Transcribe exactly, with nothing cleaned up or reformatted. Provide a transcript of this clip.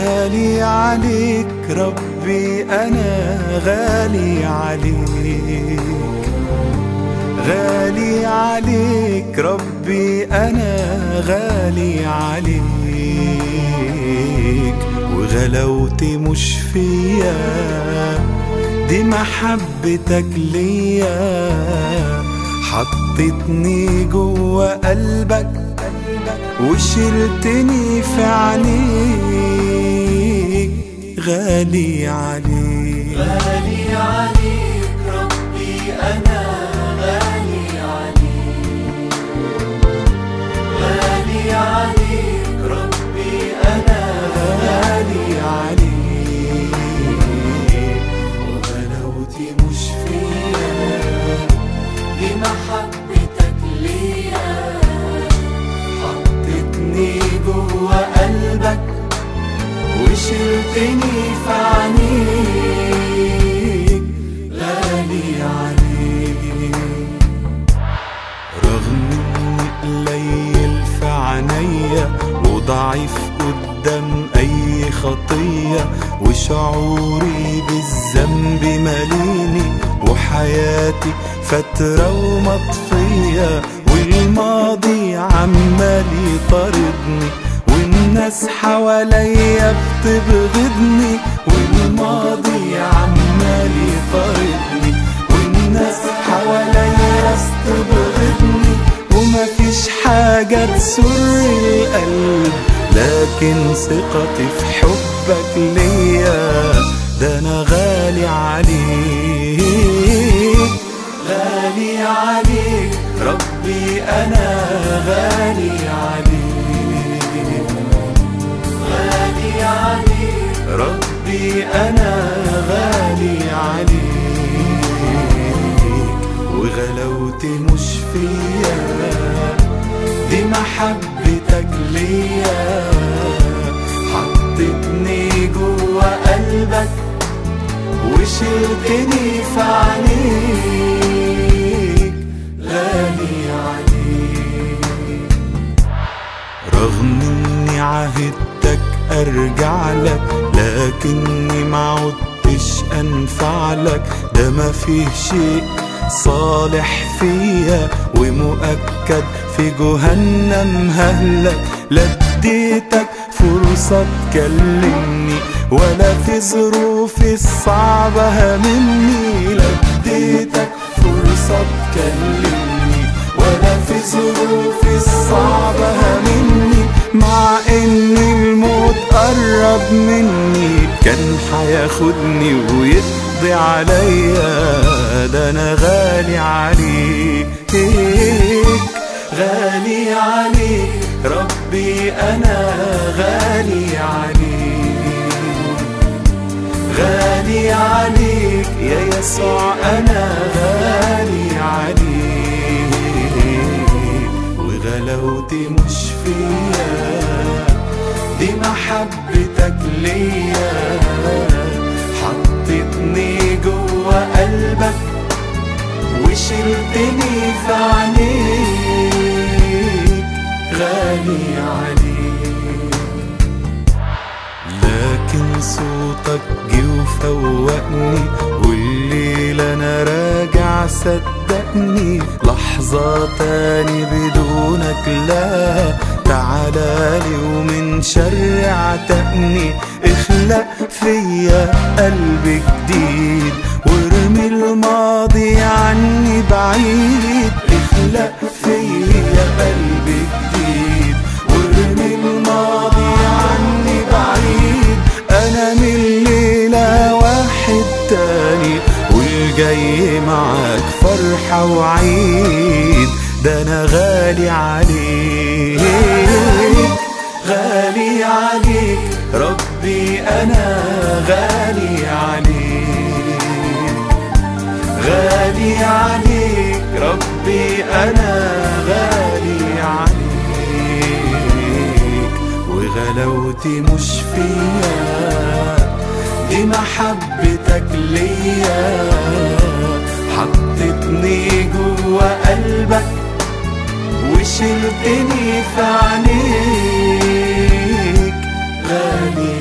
غالي عليك ربي أنا غالي عليك، غالي عليك ربي أنا غالي عليك، وغلاوتي مش فيا دي محبتك ليا، حطيتني جوا قلبك وشلتني في عينيك، غالي عليك غالي عليك ربي أنا غالي عليك، غالي عليك ربي أنا غالي عليك، وغلاوتي مش فيا بمحبتك ليا، حطيتني جوا قلبك وشلتني في عينيك، غالي عليك. رغم اني قليل في عينيا وضعيف قدام اي خطية، وشعوري بالذنب ماليني، وحياتي فترة ومطفية، والماضي عمال يطاردني، والناس حواليا بتبغضني، والماضي عمال يطاردني، والناس حواليا بتبغضني، ومفيش حاجة تسر القلب لكن ثقتي في حبك ليا، ده أنا غالي عليك، غالي عليك ربي أنا غالي عليك، غالي عليك ربي أنا غالي عليك، وغلاوتي مش فيا دي محبتك ليا، حطيتني جوا قلبك وشلتني في عينيك، غالي عليك. رغم اني عهدتك ارجع لك، لكني ما عدتش انفع لك، ده ما فيه شيء صالح فيا، ومؤكد في جهنم ههلك، لا اديتك فرصة تكلمني، ولا في ظروفي الصعبة همني، لا اديتك فرصة تكلمني، ولا في ظروفي الصعبة همني، مع ان الموت قرب مني كان هياخدني ويقضي عليا، ده انا غالي عليك، غالي عليك ربي أنا غالي عليك، غالي عليك يا يسوع أنا غالي عليك، وغلاوتي مش فيا دي محبتك ليا، حطيتني جوا قلبك وشلتني في عينيك، غالي عليك. لكن صوتك جه وفوقني، والليلة انا راجع صدقني، لحظة تاني بدونك لا، تعالالي ومن شر عتقني، اخلق فيا قلب جديد، وارمي الماضي عني بعيد، اخلق فيا قلب جديد، وارمي الماضي عني بعيد، انا من الليلة واحد تاني، والجاي معاك فرحة وعيد، ده انا غالي عليك، غالي عليك ربي أنا غالي عليك، غالي عليك ربي أنا غالي عليك، وغلاوتي مش فيا دي محبتك ليا، حطتني جوا قلبك وشلتني في عينيك، غالي